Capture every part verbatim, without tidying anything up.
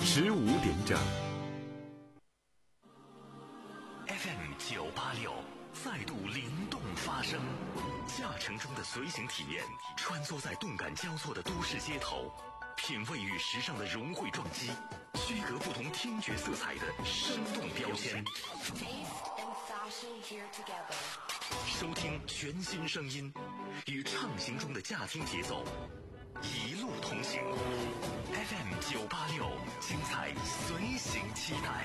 十五点整。 F M 九八六再度灵动发声，驾乘中的随行体验，穿梭在动感交错的都市街头，品味与时尚的融汇撞击，区隔不同听觉色彩的生动标签。收听全新声音，与畅行中的驾听节奏一路同行。F M 九八六，精彩随行期待。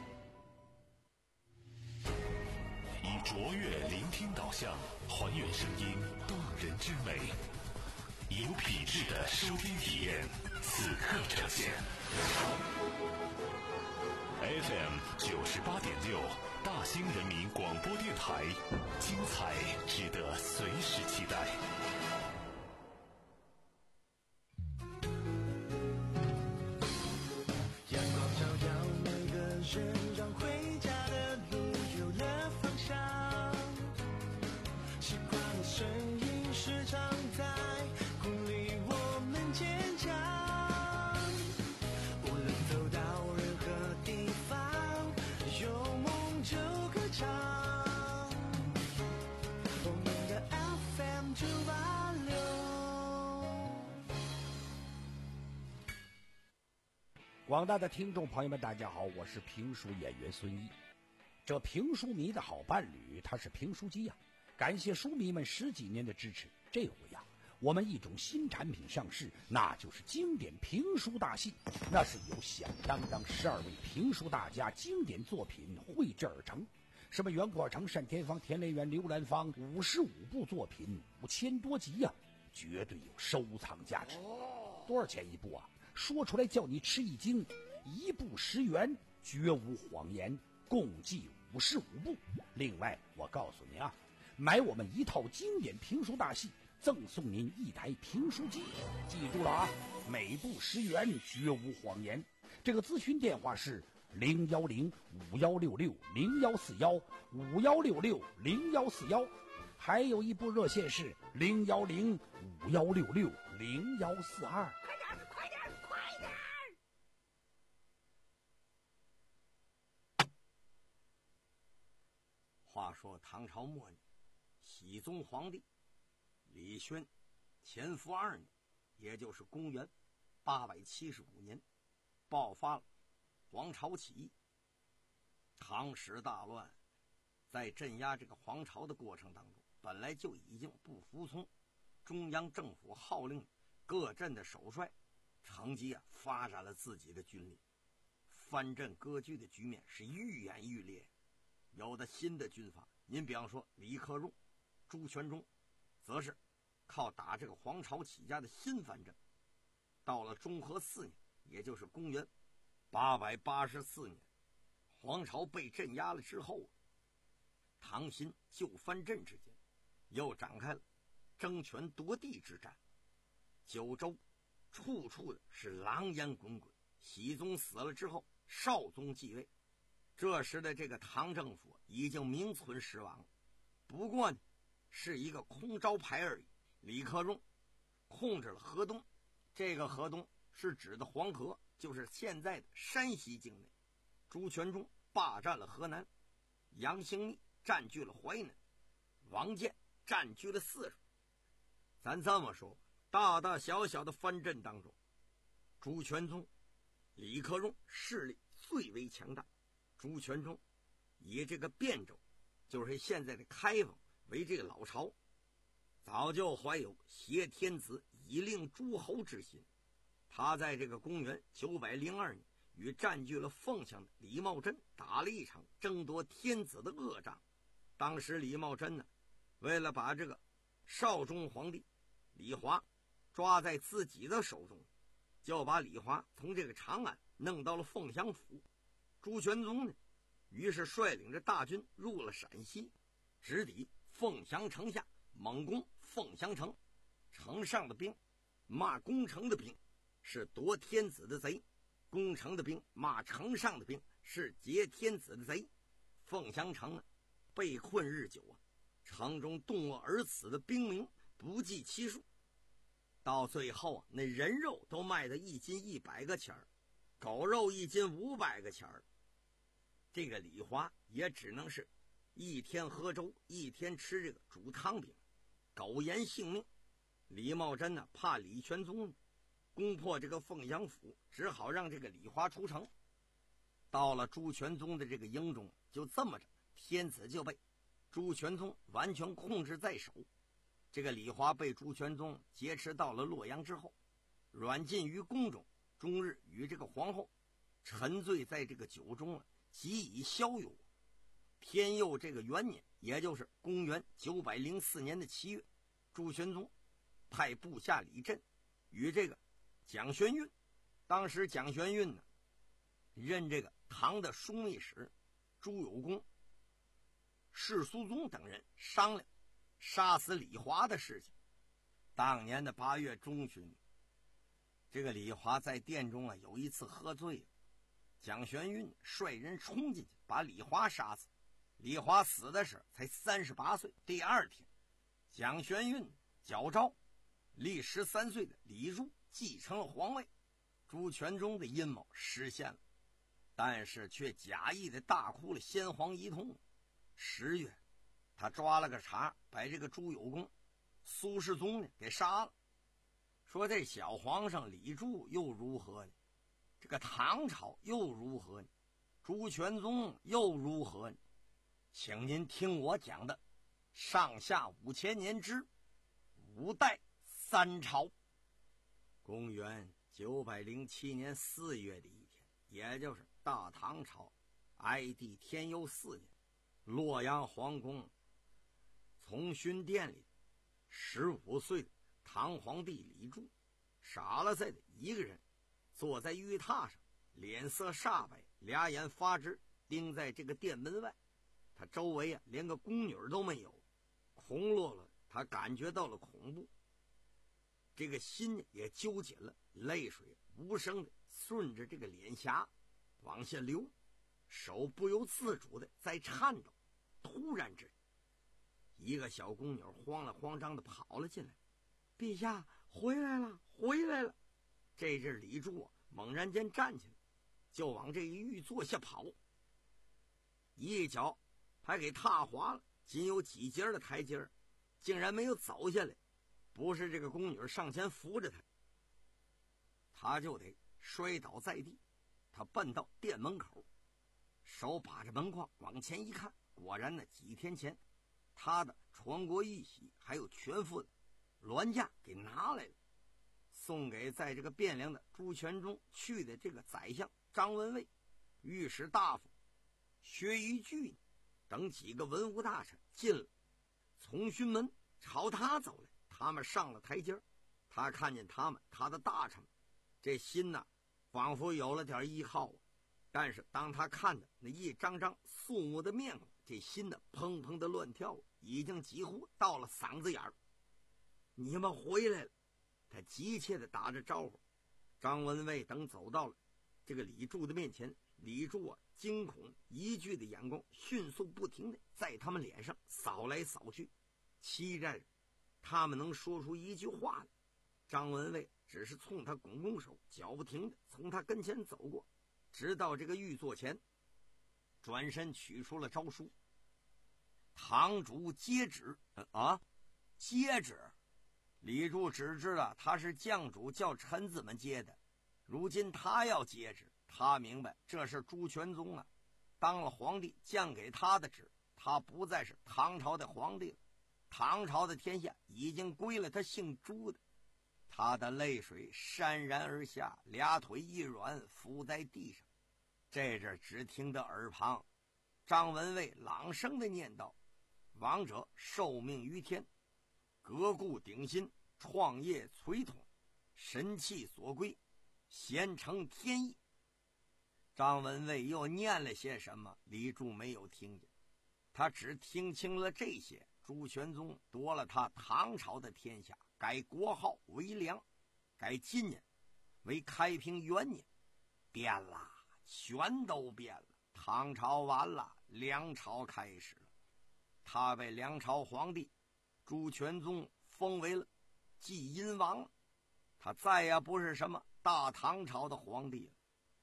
以卓越聆听导向，还原声音动人之美，有品质的收听体验，此刻呈现。F M 九十八点六，大兴人民广播电台，精彩值得随时期待。 阳光照耀每个人，让回家的路有了方向。习惯的声音时常在鼓励我们坚强。无论走到任何地方，有梦就歌唱。我们的 F M 九八六。 广大的听众朋友们，大家好，我是评书演员孙一。这评书迷的好伴侣，他是评书机呀、啊！感谢书迷们十几年的支持。这回呀、啊，我们一种新产品上市，那就是经典评书大戏。那是由响当当十二位评书大家经典作品绘制而成，什么袁阔成、单田芳、田连元、刘兰芳，五十五部作品，五千多集呀、啊，绝对有收藏价值。多少钱一部啊？说出来叫你吃一惊，一部十元，绝无谎言，共计五十五部。另外我告诉您啊，买我们一套经典评书大戏，赠送您一台评书机。记住了啊，每部十元，绝无谎言。这个咨询电话是零幺零五幺六六零幺四幺五幺六六零幺四幺，还有一部热线是零幺零五幺六六零幺四二。快点，快点，快点！ 话说唐朝末年，熹宗皇帝李轩乾伏二年，也就是公元八百七十五年，爆发了黄巢起义。唐史大乱，在镇压这个黄巢的过程当中，本来就已经不服从中央政府号令，各镇的首帅乘机啊发展了自己的军力，藩镇割据的局面是愈演愈烈。有的新的军阀，您比方说李克用、朱全忠，则是靠打这个黄巢起家的新藩镇。到了中和四年，也就是公元八百八十四年，黄巢被镇压了之后，唐新旧藩镇之间又展开了争权夺地之战。九州处处的是狼烟滚滚。熹宗死了之后，少宗继位，这时的这个唐政府已经名存实亡，不过呢是一个空招牌而已。李克用控制了河东，这个河东是指的黄河，就是现在的山西境内。朱全忠霸占了河南，杨兴密占据了淮南，王建占据了泗水。咱这么说，大大小小的藩镇当中，朱全忠、李克用势力最为强大。朱全忠以这个汴州，就是现在的开封为这个老巢，早就怀有挟天子以令诸侯之心。他在这个公元九百零二年与占据了凤翔的李茂贞打了一场争夺天子的恶仗。当时李茂贞呢，为了把这个少中皇帝李华抓在自己的手中，就把李华从这个长安弄到了凤翔府。朱全忠呢，于是率领着大军入了陕西，直抵凤翔城下，猛攻凤翔城。城上的兵骂攻城的兵是夺天子的贼，攻城的兵骂城上的兵是劫天子的贼。凤翔城啊，被困日久啊，城中冻饿而死的兵民不计其数，到最后啊，那人肉都卖到一斤一百个钱儿。 狗肉一斤五百个钱儿。这个李华也只能是一天喝粥，一天吃这个煮汤饼，苟延性命。李茂贞呢，怕李全宗攻破这个凤阳府，只好让这个李华出城。到了朱全宗的这个营中，就这么着，天子就被朱全宗完全控制在手。这个李华被朱全宗劫持到了洛阳之后，软禁于宫中，终日与这个皇后沉醉在这个酒中了，极以逍遥。天佑这个元年，也就是公元九百零四年的七月，朱全宗派部下李振与这个蒋玄运，当时蒋玄运呢任这个唐的枢密使朱有功、释苏宗等人商量杀死李华的事情。当年的八月中旬，这个李华在殿中啊有一次喝醉了，蒋玄运率人冲进去把李华杀死。李华死的时才三十八岁。第二天，蒋玄运矫诏立十三岁的李儒继承了皇位。朱全宗的阴谋实现了，但是却假意的大哭了先皇一通。十月，他抓了个茬，把这个朱有功、苏世宗呢给杀了。说这小皇上李柱又如何呢？这个唐朝又如何呢？朱全宗又如何呢？请您听我讲的上下五千年之五代三朝。公元九百零七年四月的一天，也就是大唐朝哀帝天佑四年，洛阳皇宫从训殿里，十五岁的唐皇帝李柱傻了赛的一个人坐在玉榻上，脸色煞白，俩眼发直，盯在这个殿门外。他周围啊连个宫女都没有，空落了，他感觉到了恐怖，这个心也揪紧了，泪水无声的顺着这个脸颊往下流，手不由自主的在颤抖。突然之间，一个小宫女慌了慌张的跑了进来：“陛下回来了，回来了！”这阵李柱啊猛然间站起来，就往这一玉座下跑，一脚还给踏滑了，仅有几阶的台阶，竟然没有走下来。不是这个宫女上前扶着他，他就得摔倒在地。他奔到殿门口，手把着门框往前一看，果然呢，几天前他的传国玉玺还有全副的銮驾给拿来了，送给在这个汴梁的朱全宗去的这个宰相张文蔚、御史大夫薛于巨等几个文武大臣进了从勋门，朝他走来。他们上了台阶，他看见他们，他的大臣们，这心呐仿佛有了点依靠。但是当他看的那一张张肃穆的面孔，这心呢砰砰的乱跳，已经几乎到了嗓子眼儿。你们回来了！他急切地打着招呼。张文蔚等走到了这个李柱的面前，李柱啊惊恐疑惧的眼光迅速不停地在他们脸上扫来扫去，期待着他们能说出一句话来。张文蔚只是冲他拱拱手，脚不停地从他跟前走过，直到这个玉座前，转身取出了诏书。堂主接旨。啊，接旨？李柱只知道他是将主叫臣子们接的，如今他要接旨，他明白这是朱全宗啊当了皇帝降给他的旨，他不再是唐朝的皇帝了，唐朝的天下已经归了他姓朱的。他的泪水潸然而下，俩腿一软，伏在地上。这阵只听得耳旁张文蔚朗声的念道：“王者受命于天，革故鼎新，创业垂统，神气所归，贤承天意。”张文蔚又念了些什么，李柱没有听见，他只听清了这些：朱全宗夺了他唐朝的天下，改国号为梁，改今年为开平元年。变了，全都变了。唐朝完了，梁朝开始了。他被梁朝皇帝朱全宗封为了继阴王了，他再也不是什么大唐朝的皇帝了。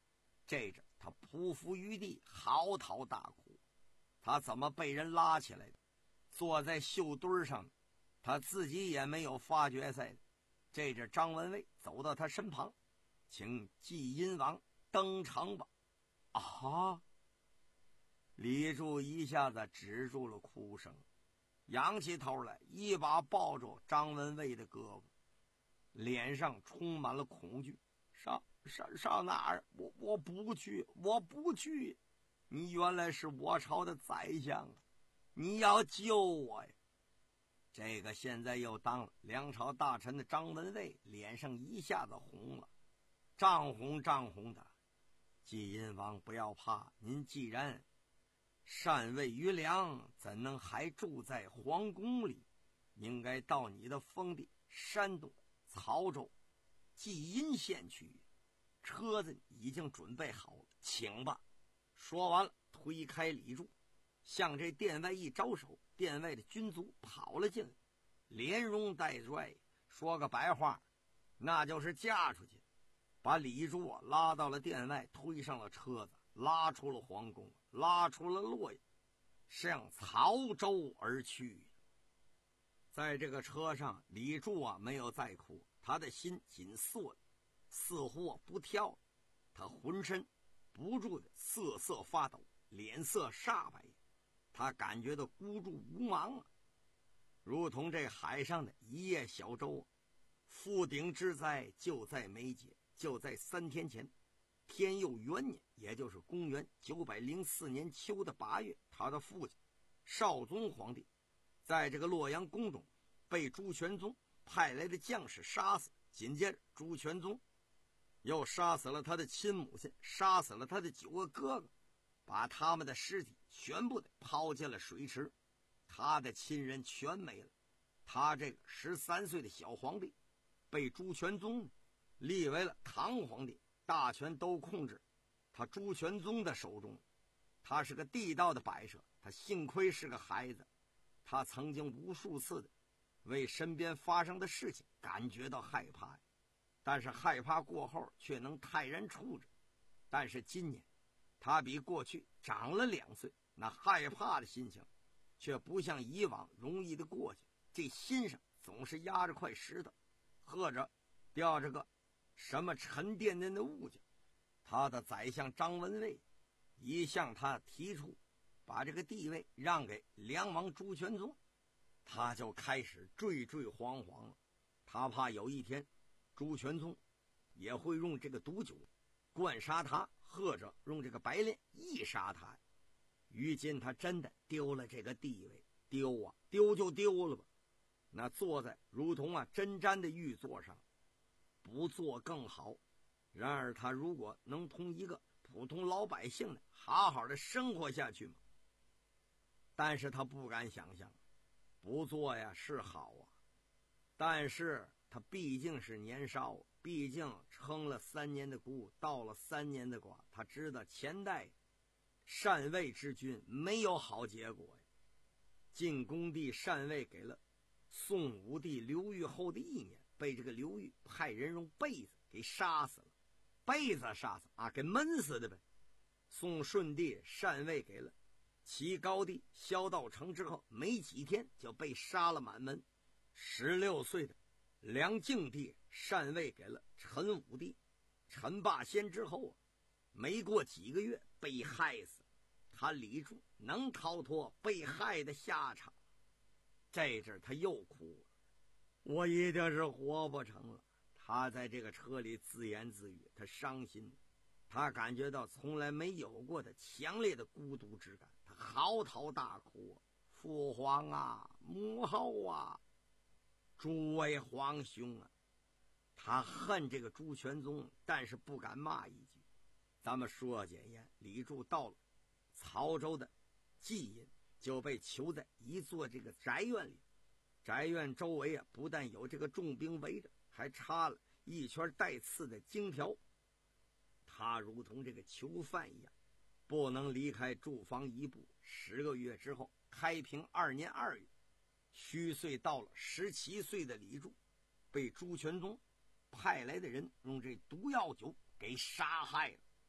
这阵他匍匐于地，嚎啕大哭。他怎么被人拉起来的？坐在绣墩上，他自己也没有发觉在的。这阵张文蔚走到他身旁，请祭阴王登场吧。啊！李柱一下子止住了哭声，仰起头来，一把抱住张文蔚的胳膊，脸上充满了恐惧。上上上哪儿？我我不去，我不去！你原来是我朝的宰相啊！你要救我呀！这个现在又当了梁朝大臣的张文蔚脸上一下子红了，涨红涨红的。祭阴王不要怕，您既然禅位于梁，怎能还住在皇宫里？应该到你的封地山东曹州祭阴县去，车子已经准备好了，请吧。说完了，推开李柱，向这殿外一招手，殿外的军卒跑了进来，连容带拽，说个白话，那就是嫁出去，把李柱啊拉到了殿外，推上了车子，拉出了皇宫，拉出了洛阳，向曹州而去。在这个车上，李柱啊没有再哭，他的心紧缩了，似乎啊不跳，他浑身不住的瑟瑟发抖，脸色煞白，他感觉到孤注无芒啊，如同这海上的一叶小舟，覆顶之灾就在眉睫。就在三天前，天佑元年，也就是公元九百零四年秋的八月，他的父亲少宗皇帝在这个洛阳宫中被朱全宗派来的将士杀死，紧接着朱全宗又杀死了他的亲母亲，杀死了他的九个哥哥，把他们的尸体全部的抛进了水池，他的亲人全没了。他这个十三岁的小皇帝被朱全宗立为了唐皇帝，大权都控制他朱全宗的手中。他是个地道的摆设，他幸亏是个孩子，他曾经无数次的为身边发生的事情感觉到害怕，但是害怕过后却能泰然处之。但是今年他比过去长了两岁，那害怕的心情却不像以往容易的过去，这心上总是压着块石头，或者吊着个什么沉甸甸的物件。他的宰相张文蔚一向他提出把这个地位让给梁王朱全宗，他就开始惴惴惶惶了。他怕有一天朱全宗也会用这个毒酒灌杀他，或者用这个白练缢杀他。于今他真的丢了这个地位，丢啊丢就丢了吧，那坐在如同啊针毡的玉座上，不做更好。然而他如果能同一个普通老百姓的好好的生活下去嘛？但是他不敢想象，不做呀是好啊，但是他毕竟是年少，毕竟撑了三年的孤，到了三年的寡，他知道前代禅位之君没有好结果呀。晋恭帝禅位给了宋武帝刘裕后的一年，被这个刘裕派人用被子给杀死了，被子杀死啊，给闷死的呗。宋顺帝禅位给了齐高帝萧道成之后，没几天就被杀了满门。十六岁的梁敬帝禅位给了陈武帝，陈霸先之后啊，没过几个月被害死。他李柱能逃脱被害的下场？这阵他又哭了，我一定是活不成了。他在这个车里自言自语，他伤心，他感觉到从来没有过的强烈的孤独之感，他嚎啕大哭啊，父皇啊，母后啊，诸位皇兄啊。他恨这个朱全宗，但是不敢骂一句。咱们说简言，李柱到了曹州的济阴，就被囚在一座这个宅院里。宅院周围啊，不但有这个重兵围着，还插了一圈带刺的荆条。他如同这个囚犯一样，不能离开住房一步。十个月之后，开平二年二月，虚岁到了十七岁的李柱，被朱全宗派来的人用这毒药酒给杀害了。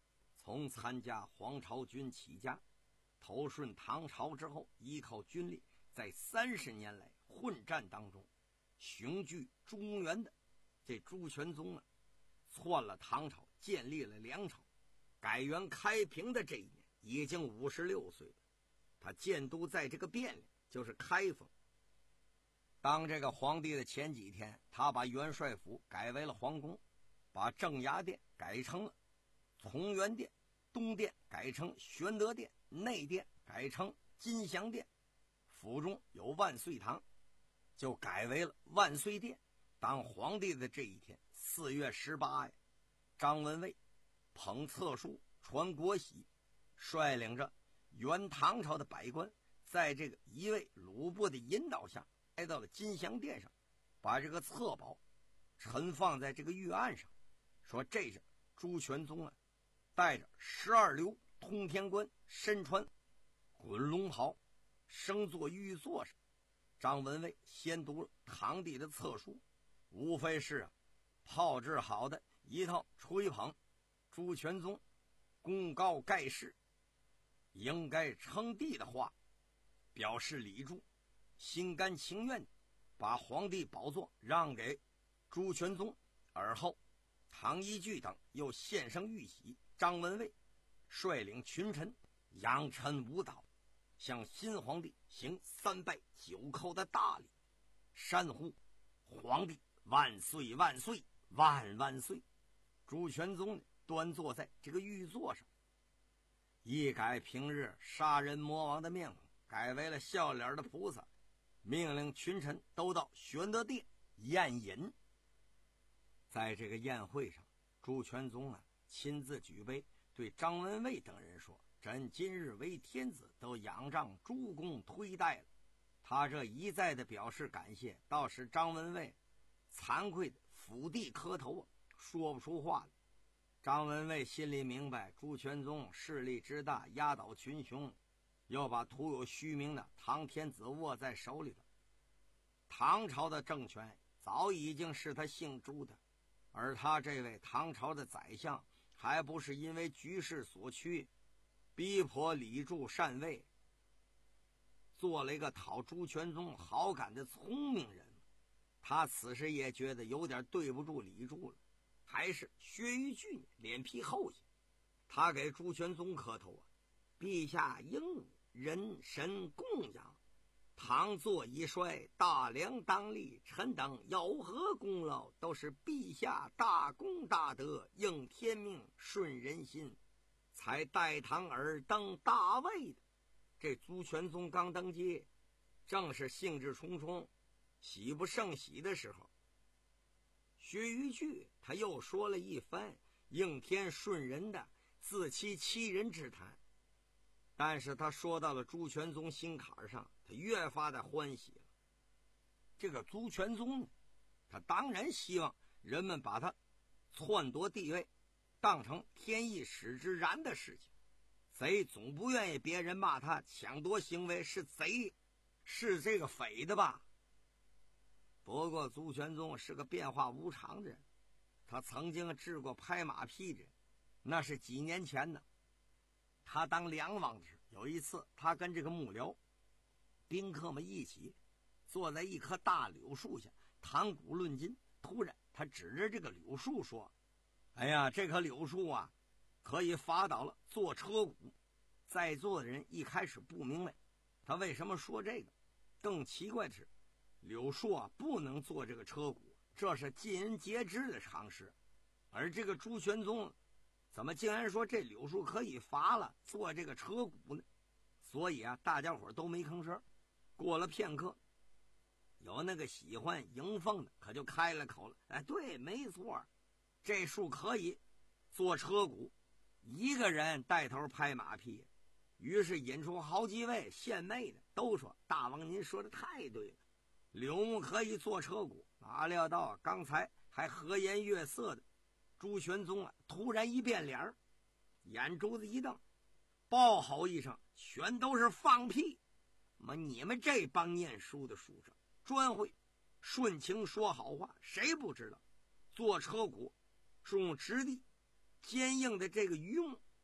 从参加黄巢军起家，投顺唐朝之后，依靠军力，在三十年来混战当中，雄踞中原的这朱全宗啊，篡了唐朝，建立了梁朝，改元开平的这一年，已经五十六岁了。他建都在这个汴梁，就是开封。当这个皇帝的前几天，他把元帅府改为了皇宫，把正衙殿改成了从元殿，东殿改成玄德殿，内殿改成金祥殿，府中有万岁堂，就改为了万岁殿。当皇帝的这一天，四月十八呀，张文蔚捧册书传国玺，率领着原唐朝的百官，在这个一位鲁部的引导下，来到了金祥殿上，把这个册宝陈放在这个御案上，说这是朱全宗啊，带着十二流通天冠，身穿滚龙袍，升坐御座上。张文蔚先读了堂弟的册书，无非是啊炮制好的一套吹捧朱全宗公告盖世应该称帝的话，表示李柱心甘情愿把皇帝宝座让给朱全宗。而后唐一炬等又献上玉玺，张文蔚率领群臣扬尘舞蹈，向新皇帝行三拜九叩的大礼，山呼皇帝万岁万岁万万岁。朱全宗端坐在这个御座上，一改平日杀人魔王的面孔，改为了笑脸的菩萨，命令群臣都到玄德殿宴饮。在这个宴会上，朱全宗啊亲自举杯，对张文蔚等人说：“朕今日为天子，都仰仗诸公推戴了。”他这一再的表示感谢，倒使张文蔚惭愧的伏地磕头啊，说不出话来。张文蔚心里明白，朱全宗势力之大，压倒群雄，又把徒有虚名的唐天子握在手里了。唐朝的政权早已经是他姓朱的，而他这位唐朝的宰相，还不是因为局势所趋，逼迫李柱禅位，做了一个讨朱全宗好感的聪明人。他此时也觉得有点对不住李柱了，还是薛于巨脸皮厚些，他给朱全宗磕头啊：“陛下应武，人神供养，唐作已衰，大梁当立，臣等有何功劳，都是陛下大功大德，应天命，顺人心，才代唐而登大位的。”这朱全宗刚登基，正是兴致冲冲，喜不胜喜的时候，薛于巨他又说了一番应天顺人的自欺欺人之谈，但是他说到了朱全宗心坎上，他越发的欢喜了。这个朱全宗呢，他当然希望人们把他篡夺地位当成天意使之然的事情，贼总不愿意别人骂他抢夺行为是贼，是这个匪的吧。不过朱全宗是个变化无常的人，他曾经治过拍马屁的人，那是几年前呢。他当梁王时，有一次他跟这个幕僚宾客们一起坐在一棵大柳树下谈古论今，突然他指着这个柳树说：“哎呀，这棵柳树啊可以伐倒了坐车鼓。”在座的人一开始不明白他为什么说这个，更奇怪的是柳树啊不能做这个车鼓，这是尽人皆知的常识。而这个朱全宗怎么竟然说这柳树可以伐了做这个车鼓呢？所以啊大家伙都没吭声。过了片刻，有那个喜欢迎凤的可就开了口了：“哎，对，没错，这树可以做车鼓。”一个人带头拍马屁，于是引出好几位献媚的，都说：“大王您说的太对了，柳木可以做车鼓。”哪料到刚才还和颜悦色的朱全宗啊，突然一变脸，眼珠子一瞪，暴吼一声：“全都是放屁！妈，你们这帮念书的书生专会顺情说好话，谁不知道做车鼓是用直地坚硬的这个榆木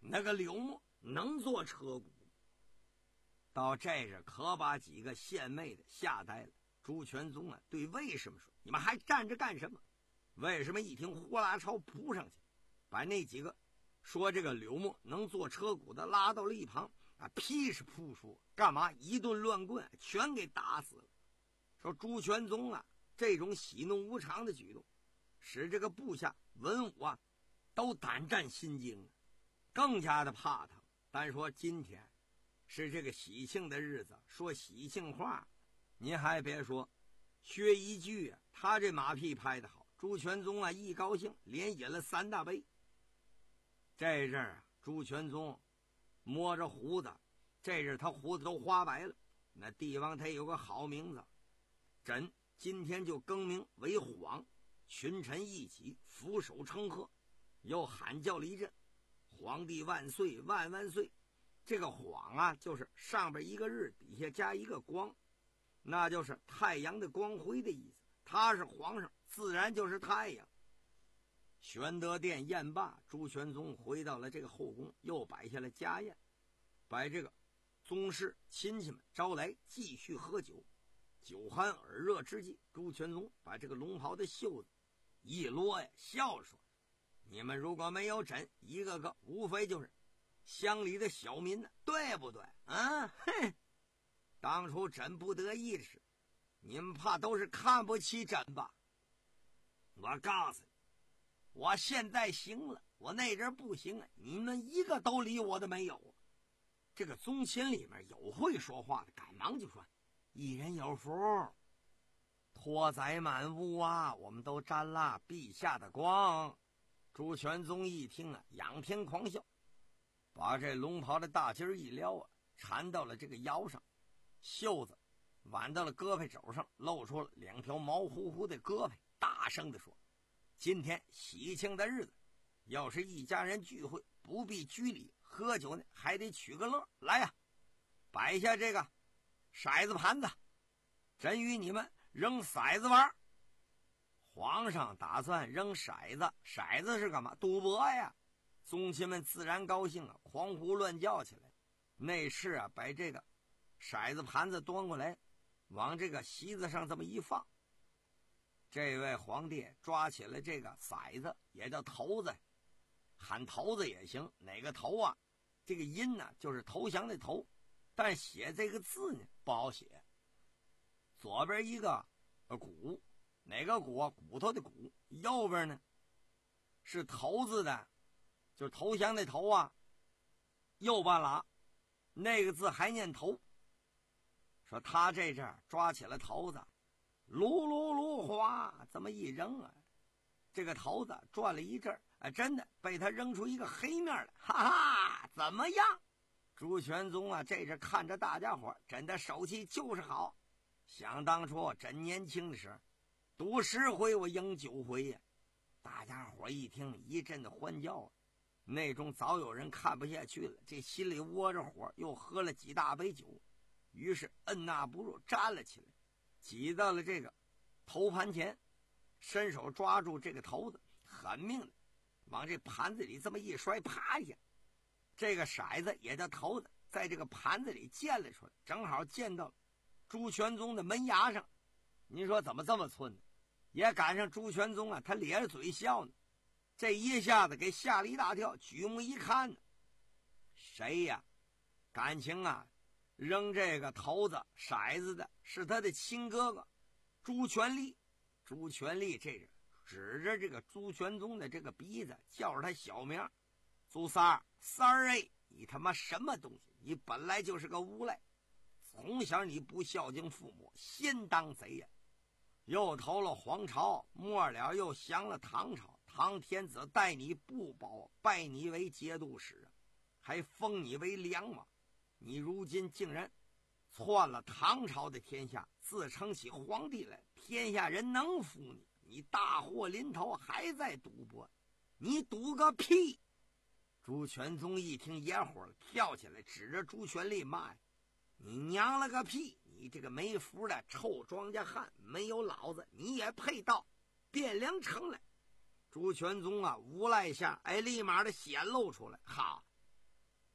那个柳木能做车骨。到这日可把几个献媚的吓呆了。朱全宗啊，对魏什么说：“你们还站着干什么？”为什么一听呼啦超扑上去，把那几个说这个柳木能做车骨的拉到了一旁啊，劈是扑说干嘛？一顿乱棍全给打死了。说朱全宗啊，这种喜怒无常的举动，使这个部下文武啊都胆战心惊，更加的怕他。单说今天是这个喜庆的日子，说喜庆话，您还别说，薛一句啊，他这马屁拍得好。朱全宗啊，一高兴连饮了三大杯。这阵儿啊，朱全宗摸着胡子，这阵他胡子都花白了。那帝王他有个好名字，朕今天就更名为晃，群臣一起俯首称贺，又喊叫了一阵：“皇帝万岁，万万岁！”这个晃啊，就是上边一个日，底下加一个光，那就是太阳的光辉的意思。他是皇上，自然就是太阳。玄德殿宴罢，朱全宗回到了这个后宫，又摆下了家宴，把这个宗室亲戚们招来，继续喝酒。酒酣耳热之际，朱全宗把这个龙袍的袖子一落呀，笑说：“你们如果没有朕，一个个无非就是乡里的小民呢，对不对啊？哼！当初朕不得意时，你们怕都是看不起朕吧？我告诉你，我现在行了，我那阵不行啊，你们一个都理我的没有。”这个宗亲里面有会说话的，赶忙就说：“一人有福，拓载满屋啊，我们都沾了陛下的光。”朱全宗一听啊，仰天狂笑，把这龙袍的大襟一撩啊，缠到了这个腰上，袖子挽到了胳膊肘上，露出了两条毛乎乎的胳膊，大声地说：“今天喜庆的日子，要是一家人聚会，不必居礼喝酒呢，还得取个乐。来呀，摆下这个骰子盘子，朕与你们扔骰子玩。”皇上打算扔骰子，骰子是干嘛？赌博呀！宗亲们自然高兴啊，狂呼乱叫起来。内侍啊，把这个骰子盘子端过来，往这个席子上这么一放。这位皇帝抓起了这个骰子，也叫头子，喊头子也行。哪个头啊？这个音呢，就是投降的头，但写这个字呢不好写。左边一个骨，哪个骨啊？骨头的骨。右边呢是头字的，就是投降的头啊。右半拉那个字还念头。说他这阵儿抓起了头子，噜噜噜哗，这么一扔啊，这个头子转了一阵儿，啊，真的被他扔出一个黑面来，哈哈，怎么样？朱全宗啊，这阵看着大家伙，朕的手气就是好。想当初朕年轻的时候，赌十回我赢九回呀。大家伙一听，一阵的欢叫啊。那种早有人看不下去了，这心里窝着火，又喝了几大杯酒，于是摁捺不住，站了起来，挤到了这个头盘前，伸手抓住这个头子，狠命的往这盘子里这么一摔，啪一下，这个骰子也叫头子，在这个盘子里溅了出来，正好溅到了朱全宗的门牙上。您说怎么这么寸呢？也赶上朱全宗啊，他咧着嘴笑呢。这一下子给吓了一大跳，举目一看呢，谁呀？感情啊，扔这个头子骰子的是他的亲哥哥朱全力。朱全力这人指着这个朱全宗的这个鼻子，叫着他小名：“朱三儿，三儿哎，你他妈什么东西？你本来就是个无赖，从小你不孝敬父母，先当贼呀！又投了皇朝，末了又降了唐朝，唐天子待你不薄，拜你为节度使，还封你为梁王。你如今竟然篡了唐朝的天下，自称起皇帝来，天下人能服你？你大祸临头，还在赌博，你赌个屁！”朱全宗一听野火了，跳起来指着朱全力骂呀：“你娘了个屁！你这个没福的臭庄稼汉，没有老子你也配到汴梁城来！”朱全宗啊，无赖下哎，立马的显露出来，哈，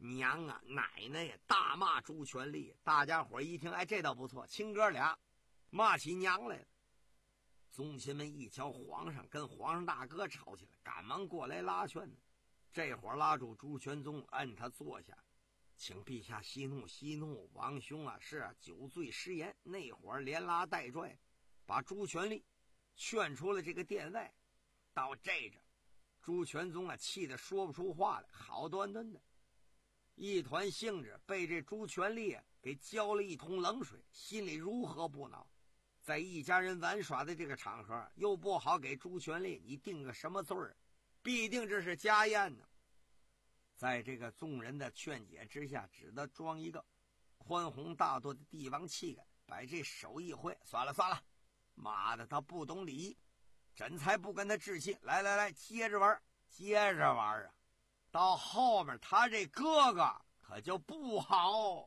娘啊奶奶呀大骂朱全力。大家伙一听，哎，这倒不错，亲哥俩骂起娘来了。宗亲们一瞧皇上跟皇上大哥吵起来，赶忙过来拉劝呢。这会儿拉住朱全宗，摁他坐下，请陛下息怒息怒，王兄啊是啊酒醉失言。那会儿连拉带拽把朱全力劝出了这个殿外。到这阵朱全宗啊气得说不出话来，好端端的一团兴致被这朱全力啊给浇了一桶冷水，心里如何不恼。在一家人玩耍的这个场合，又不好给朱全力你定个什么罪儿，必定这是家宴呢。在这个众人的劝解之下，只得装一个宽宏大度的帝王气概，把这手一挥，算了算了，妈的他不懂礼仪，朕才不跟他置气。来来来，接着玩接着玩啊！到后面他这哥哥可就不好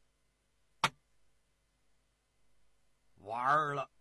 玩了。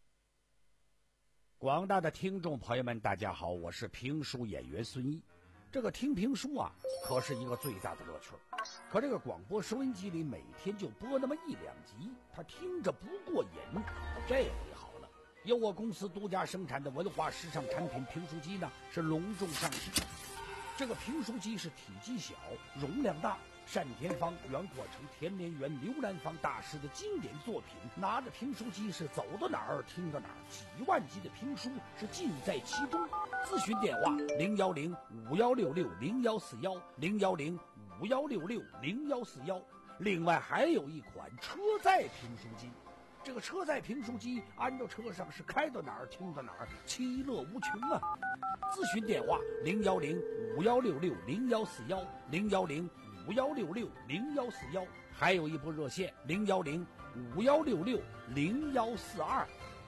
广大的听众朋友们大家好，我是评书演员孙一。这个听评书啊可是一个最大的乐趣，可这个广播收音机里每天就播那么一两集，他听着不过瘾。这回好了，由我公司独家生产的文化时尚产品评书机呢是隆重上市。这个评书机是体积小容量大，单田芳、袁阔成、田连元、刘兰芳大师的经典作品。拿着评书机是走到哪儿听到哪儿，几万集的评书是尽在其中。咨询电话零幺零五幺六六零幺四幺零幺零五幺六六零幺四幺。另外还有一款车载评书机，这个车载评书机安到车上是开到哪儿听到哪儿，其乐无穷啊！咨询电话零幺零五幺六六零幺四幺零幺零五幺六六零幺四幺，还有一部热线零幺零五幺六六零幺四二。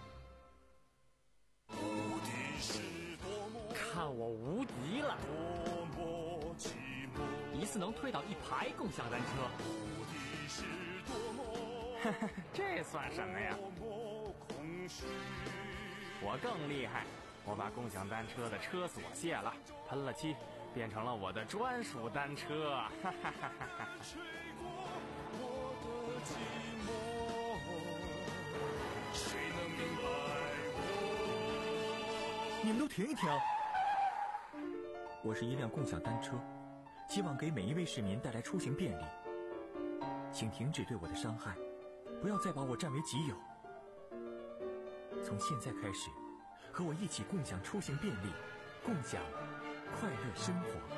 看我无敌了！一次能推倒一排共享单车。这算什么呀？我更厉害，我把共享单车的车锁卸了，喷了漆，变成了我的专属单车。哈哈哈哈！ 你们都停一停！我是一辆共享单车，希望给每一位市民带来出行便利。请停止对我的伤害，不要再把我占为己有。从现在开始，和我一起共享出行便利，共享快乐生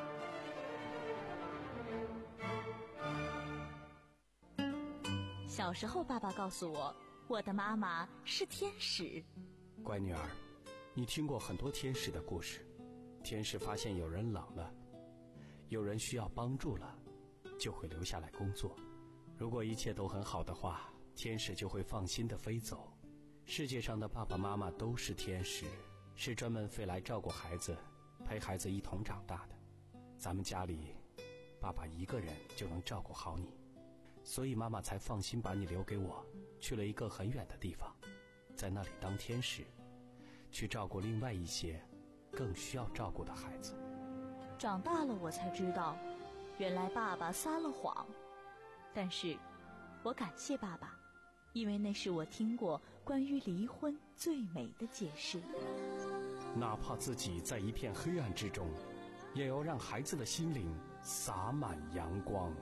活。小时候，爸爸告诉我，我的妈妈是天使。 乖女儿，你听过很多天使的故事。天使发现有人冷了，有人需要帮助了，就会留下来工作。如果一切都很好的话，天使就会放心地飞走。世界上的爸爸妈妈都是天使，是专门飞来照顾孩子，陪孩子一同长大的。咱们家里，爸爸一个人就能照顾好你，所以妈妈才放心把你留给我，去了一个很远的地方，在那里当天使，去照顾另外一些更需要照顾的孩子。 长大了我才知道，原来爸爸撒了谎。但是我感谢爸爸，因为那是我听过关于离婚最美的解释。 哪怕自己在一片黑暗之中，也要让孩子的心灵洒满阳光。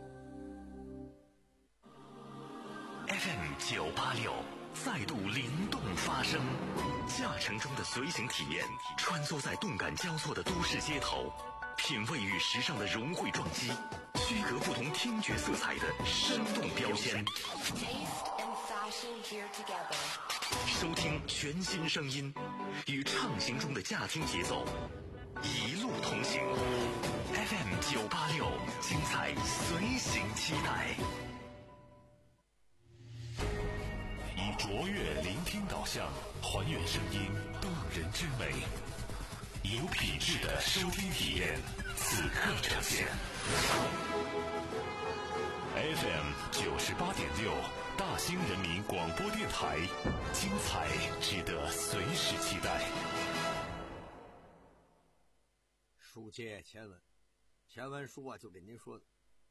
F M 九八六再度灵动发声，驾乘中的随行体验，穿梭在动感交错的都市街头，品味与时尚的融汇撞击，区隔不同听觉色彩的生动标签。收听全新声音，与畅行中的驾听节奏，一路同行。F M 九八六，精彩随行期待。以卓越聆听导向，还原声音动人之美，有品质的收听体验，此刻呈现。F M 九十八点六，大兴人民广播电台，精彩值得随时期待。 书接前文，前文书啊，就给您说的，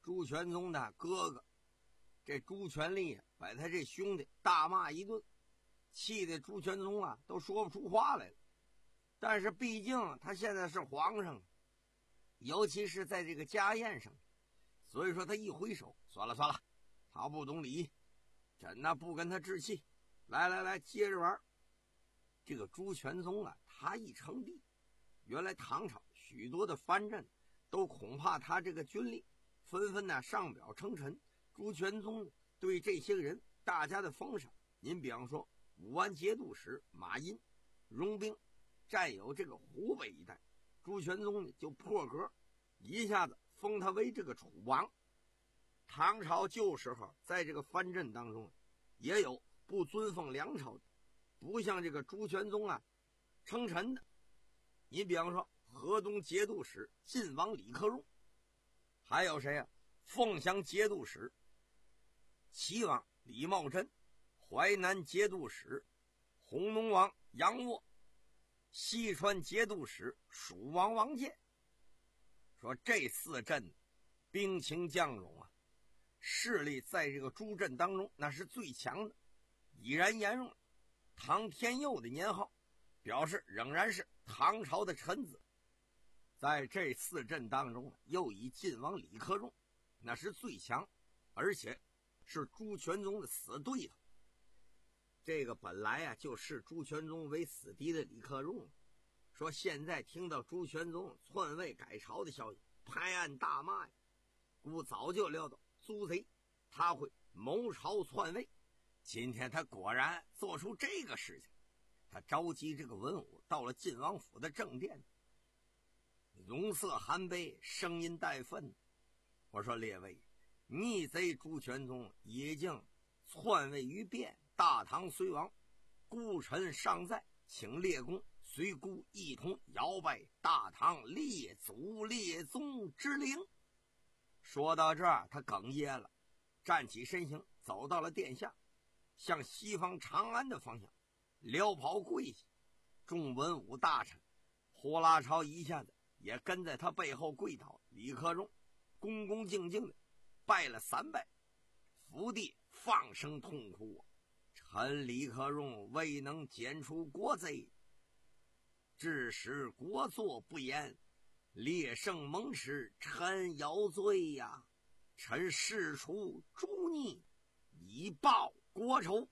朱全宗的哥哥，这朱全力啊，把他这兄弟大骂一顿，气得朱全宗啊都说不出话来了。但是毕竟他现在是皇上，尤其是在这个家宴上，所以说他一挥手，算了算了，他不懂礼，朕那不跟他置气，来来来，接着玩。这个朱全宗啊，他一称帝，原来唐朝许多的藩镇都恐怕他这个军力，纷纷呢上表称臣。朱全宗对这些人大家的封赏，您比方说武安节度使马殷荣兵占有这个湖北一带，朱全宗呢就破格一下子封他为这个楚王。唐朝旧时候在这个藩镇当中也有不尊奉梁朝的，不像这个朱全宗啊称臣的。你比方说河东节度使晋王李克用，还有谁啊？凤翔节度使齐王李茂贞，淮南节度使弘农王杨沃，西川节度使蜀王王建。说这四镇兵情将勇啊，势力在这个诸镇当中那是最强的，已然沿用唐天佑的年号，表示仍然是唐朝的臣子。在这四镇当中，又以晋王李克用那是最强，而且是朱全宗的死对头。这个本来啊就是朱全宗为死敌的李克用，说现在听到朱全宗篡位改朝的消息，拍案大骂呀！姑早就料到苏贼他会谋朝篡位，今天他果然做出这个事情。他召集这个文武到了晋王府的正殿，容色含悲，声音带愤。我说列位，逆贼朱全宗已经篡位于汴，大唐虽亡，孤臣尚在，请列公随孤一同摇拜大唐列祖列宗之灵。说到这儿，他哽咽了，站起身形，走到了殿下，向西方长安的方向撩袍跪下。众文武大臣呼啦超一下子也跟在他背后跪倒。李克用恭恭敬敬的拜了三拜，伏地放声痛哭啊！臣李克用未能剪除国贼，致使国祚不严，列圣蒙耻，臣有罪呀！臣誓除诸逆，以报国仇。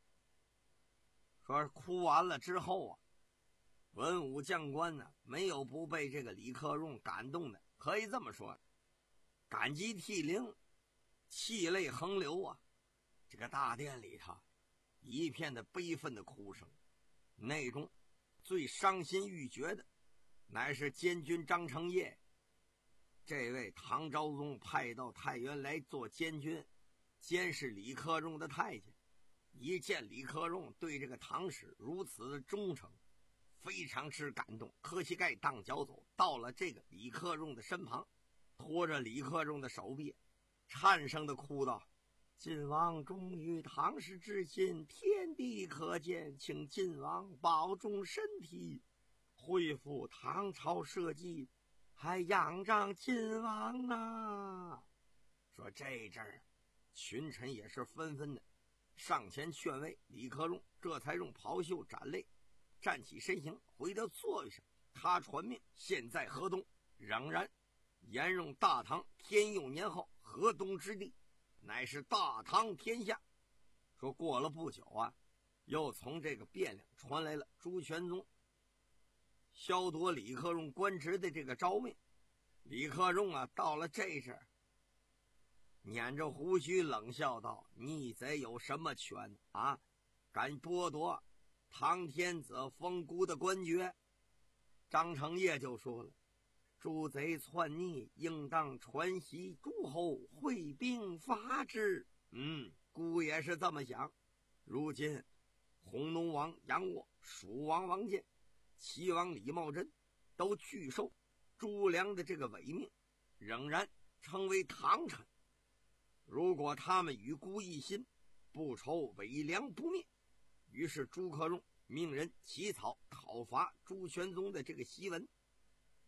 说哭完了之后啊，文武将官呢，没有不被这个李克用感动的，可以这么说，感激涕零，泣泪横流啊！这个大殿里头一片的悲愤的哭声，内中最伤心欲绝的乃是监军张承业。这位唐昭宗派到太原来做监军，监视李克用的太监，一见李克用对这个唐使如此的忠诚，非常之感动，磕膝盖当脚走，到了这个李克用的身旁，拖着李克用的手臂，颤声的哭道：晋王忠于唐氏之心，天地可见，请晋王保重身体，恢复唐朝社稷，还仰仗晋王啊！说这阵儿群臣也是纷纷的上前劝慰，李克用这才用袍袖斩泪，站起身形，回到座位上。他传命，现在河东仍然沿用大唐天佑年号，河东之地乃是大唐天下。说过了不久啊，又从这个汴梁传来了朱全宗削夺李克用官职的这个诏命。李克用啊，到了这阵儿，捻着胡须冷笑道：逆贼有什么权啊？敢剥夺唐天子封孤的官爵？张承业就说了：诸贼篡逆，应当传檄诸侯，会兵伐之。嗯，孤也是这么想。如今弘农王杨沃、蜀王王建、齐王李茂贞都拒受朱良的这个违命，仍然称为唐臣。如果他们与孤一心，不愁伪梁不灭。于是朱克用命人起草讨伐朱全宗的这个檄文。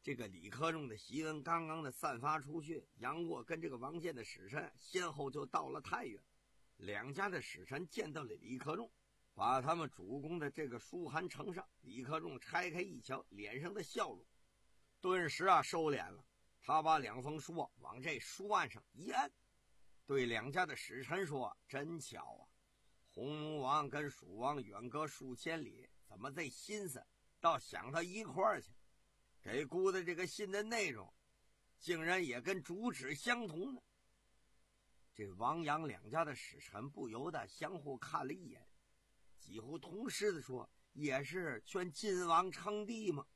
这个李克用的檄文刚刚的散发出去，杨过跟这个王建的使臣先后就到了太原。两家的使臣见到了李克用，把他们主公的这个书函呈上。李克用拆开一瞧，脸上的笑容顿时啊收敛了。他把两封书啊往这书案上一按，对两家的使臣说：“真巧啊，红奴王跟蜀王远隔数千里，怎么这心思倒想到一块儿去？给估的这个信的内容，竟然也跟主旨相同呢。”这王杨两家的使臣不由得相互看了一眼，几乎同时的说：“也是劝晋王称帝吗？”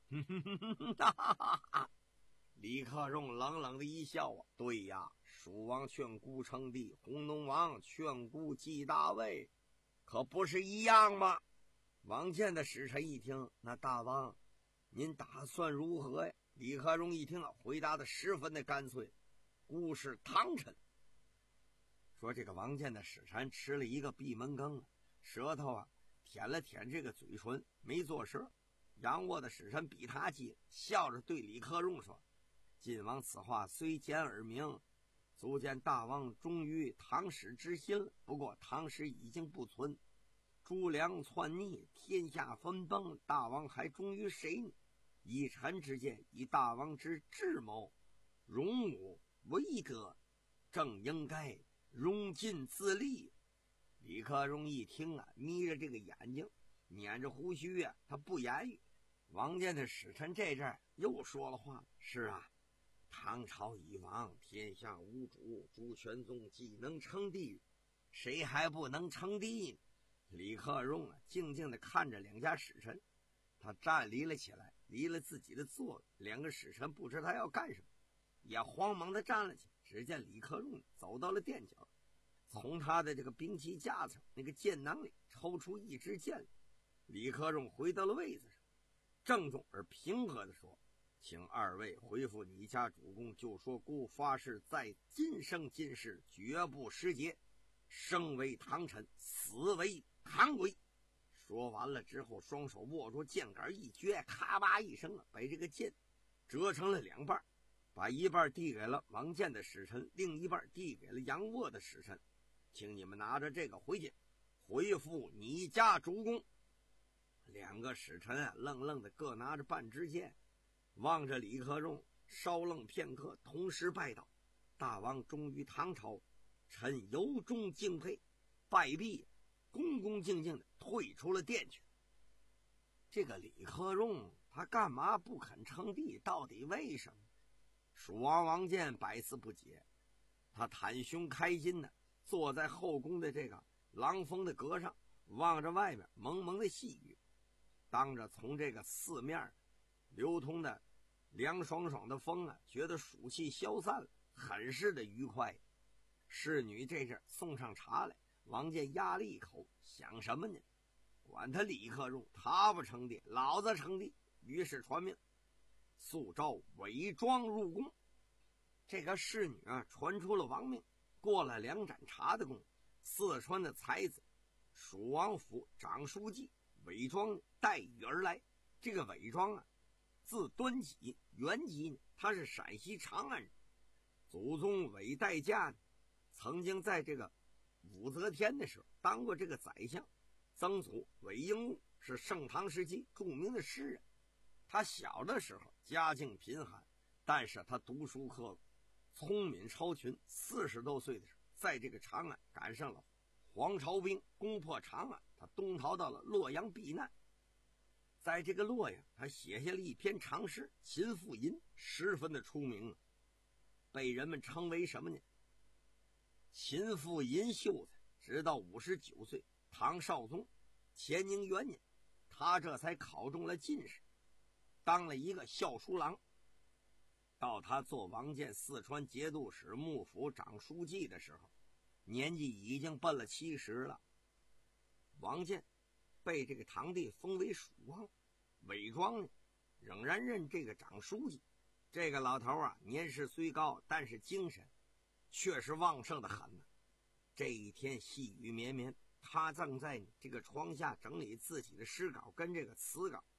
李克用冷冷的一笑啊，对呀，蜀王劝孤称帝，红龙王劝孤继大位，可不是一样吗？王建的使臣一听，那大王您打算如何呀？李克用一听啊，回答的十分的干脆，孤是唐臣。说这个王建的使臣吃了一个闭门羹，舌头啊舔了舔这个嘴唇，没做声。杨过的使臣比他急，笑着对李克用说：“晋王此话虽简而明，足见大王忠于唐史之心了。不过唐史已经不存，诸梁篡逆，天下分崩，大王还忠于谁呢？以臣之见，以大王之智谋，容我为德，正应该荣尽自立。”李克用一听啊，眯着这个眼睛，捻着胡须啊，他不言语。王建的使臣这阵儿又说了话：“是啊，唐朝已亡，天下无主，朱全宗既能称帝，谁还不能称帝呢？”李克用啊，静静地看着两家使臣，他站立了起来，离了自己的座位。两个使臣不知他要干什么，也慌忙地站了起来。只见李克用走到了垫脚，从他的这个兵器架子上那个箭囊里抽出一支箭来。李克用回到了位子上，郑重而平和地说：“请二位回复你家主公，就说孤发誓在今生今世绝不失节，生为唐臣，死为唐鬼。”说完了之后，双手握住箭杆一撅，咔吧一声啊，把这个箭折成了两半，把一半递给了王建的使臣，另一半递给了杨过的使臣。请你们拿着这个回去，回复你家主公。两个使臣啊，愣愣的各拿着半支箭，望着李克用，稍愣片刻，同时拜道：“大王忠于唐朝，臣由衷敬佩。”拜毕，恭恭敬敬的退出了殿去。这个李克用他干嘛不肯称帝？到底为什么？蜀王王建百思不解。他袒胸开心的坐在后宫的这个廊风的阁上，望着外面蒙蒙的细雨，当着从这个四面流通的凉爽爽的风啊，觉得暑气消散了，很是的愉快。侍女这阵送上茶来，王建压了一口，想什么呢？管他李克用，他不称帝，老子称帝。于是传命，速召伪装入宫。这个侍女啊，传出了王命。过了两盏茶的功夫，四川的才子蜀王府长书记伪装带雨而来。这个伪装啊，字端己，原籍呢，他是陕西长安人，祖宗韦代驾呢，曾经在这个武则天的时候当过这个宰相。曾祖韦应物是盛唐时期著名的诗人。他小的时候家境贫寒，但是他读书刻苦，聪明超群。四十多岁的时候，在这个长安赶上了黄巢兵攻破长安，他东逃到了洛阳避难。在这个洛阳，他写下了一篇长诗《秦妇吟》，十分的出名，被人们称为什么呢？秦妇吟秀才。直到五十九岁，唐少宗乾宁元年，他这才考中了进士，当了一个校书郎。到他做王建四川节度使、幕府长书记的时候，年纪已经奔了七十了。王建被这个唐帝封为蜀王，伪装呢仍然任这个长书记。这个老头啊，年事虽高，但是精神却是旺盛的很呢。这一天细雨绵绵，他正在这个窗下整理自己的诗稿跟这个词稿。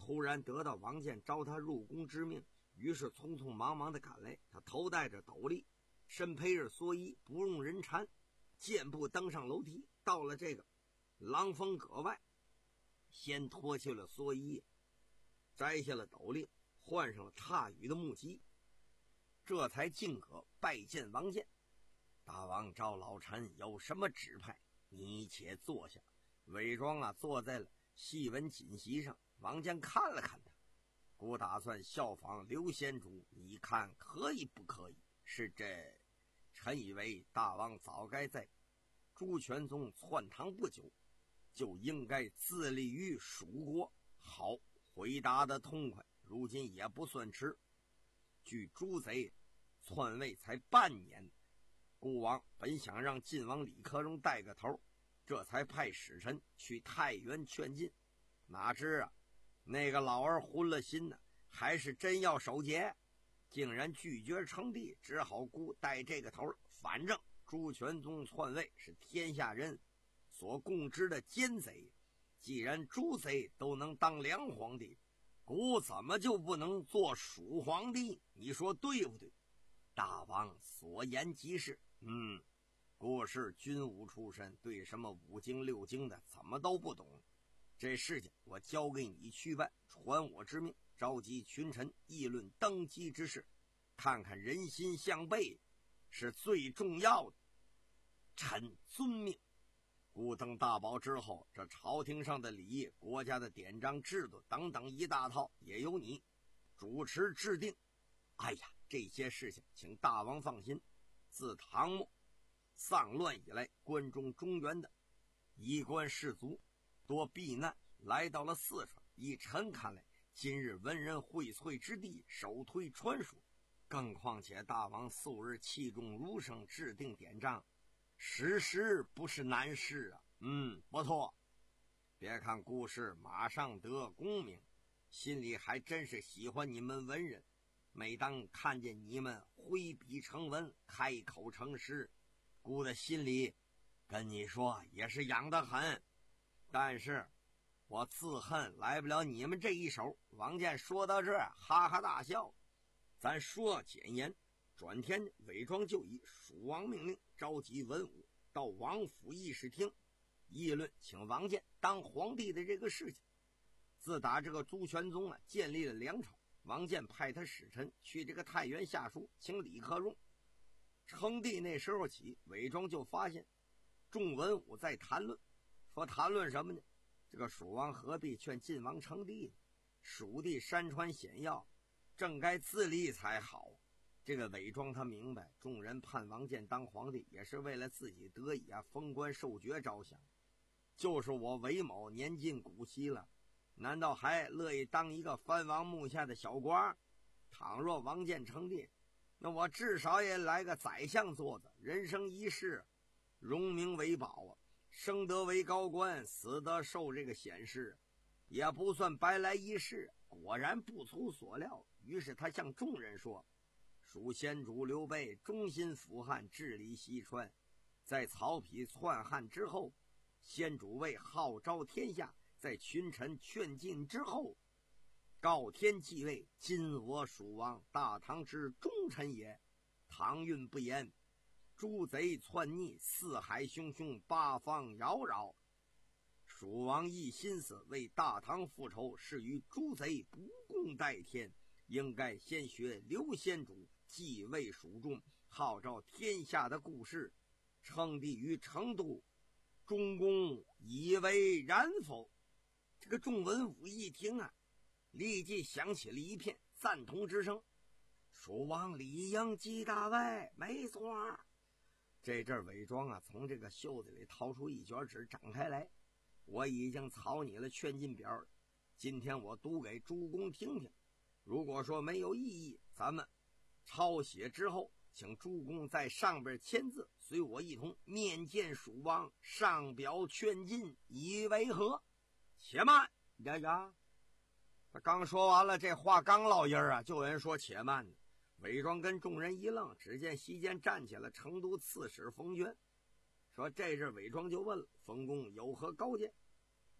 突然得到王建召他入宫之命，于是匆匆忙忙的赶来。他头戴着斗笠，身披着蓑衣，不用人搀，健步登上楼梯，到了这个廊风阁外，先脱去了蓑衣，摘下了斗笠，换上了踏羽的木屐，这才进阁拜见王建。大王召老臣有什么指派？你且坐下。伪装啊，坐在了细纹锦席上。王建看了看他，我打算效仿刘先主，你看可以不可以？是这，臣以为大王早该在朱全宗篡唐不久，就应该自立于蜀国。好，回答的痛快，如今也不算迟。据朱贼篡位才半年，孤王本想让晋王李克荣带个头，这才派使臣去太原劝进。哪知啊，那个老儿昏了心呢，还是真要守节，竟然拒绝称帝，只好孤带这个头。反正朱全宗篡位是天下人所共知的奸贼，既然朱贼都能当梁皇帝，孤怎么就不能做蜀皇帝？你说对不对？大王所言极是。嗯，孤是军武出身，对什么五经六经的怎么都不懂。这事情我交给你去办，传我之命，召集群臣议论登基之事，看看人心向背是最重要的。臣遵命。孤登大宝之后，这朝廷上的礼仪、国家的典章制度等等一大套，也由你主持制定。哎呀，这些事情请大王放心。自唐末丧乱以来，关中中原的衣冠士族多避难来到了四川。以臣看来，今日文人荟萃之地，首推传说，更况且大王素日器重儒生，制定典章，实实不是难事啊。嗯，不错。别看顾氏马上得功名，心里还真是喜欢你们文人。每当看见你们挥笔成文，开口成诗，顾的心里跟你说也是痒得很。但是我自恨来不了你们这一手。王建说到这儿哈哈大笑。咱说简言，转天伪装就以蜀王命令召集文武到王府议事厅议论请王建当皇帝的这个事情。自打这个朱全宗啊建立了梁朝，王建派他使臣去这个太原下书，请李克荣称帝。那时候起，伪装就发现众文武在谈论，说谈论什么呢？这个蜀王何必劝晋王称帝呢？蜀地山川险要，正该自立才好。这个伪装他明白，众人盼王建当皇帝也是为了自己得以啊封官受爵着想。就是我韦某年近古稀了，难道还乐意当一个藩王幕下的小官？倘若王建称帝，那我至少也来个宰相座子，人生一世，荣名为宝啊！生得为高官，死得受这个显示，也不算白来一世。果然不出所料，于是他向众人说：蜀先主刘备忠心辅汉，治理西川，在曹丕篡汉之后，先主为号召天下，在群臣劝进之后，告天继位，今我蜀王，大唐之忠臣也。唐运不言，诸贼篡逆，四海汹汹，八方扰扰。蜀王一心思为大唐复仇，是与诸贼不共戴天，应该先学刘先主继位蜀中，号召天下的故事，称帝于成都，中公以为然否？这个众文武一听啊，立即响起了一片赞同之声。蜀王理应记大位，没错。这阵伪装啊，从这个袖子里掏出一卷纸，展开来。我已经草拟了劝进表了，今天我读给诸公听听。如果说没有异议，咱们抄写之后，请诸公在上边签字，随我一同面见蜀王，上表劝进，以为何？且慢呀呀！他刚说完了，这话刚落音啊，就有人说且慢呢。伪装跟众人一愣，只见席间站起了成都刺史冯娟，说这阵伪装就问了：冯公有何高见？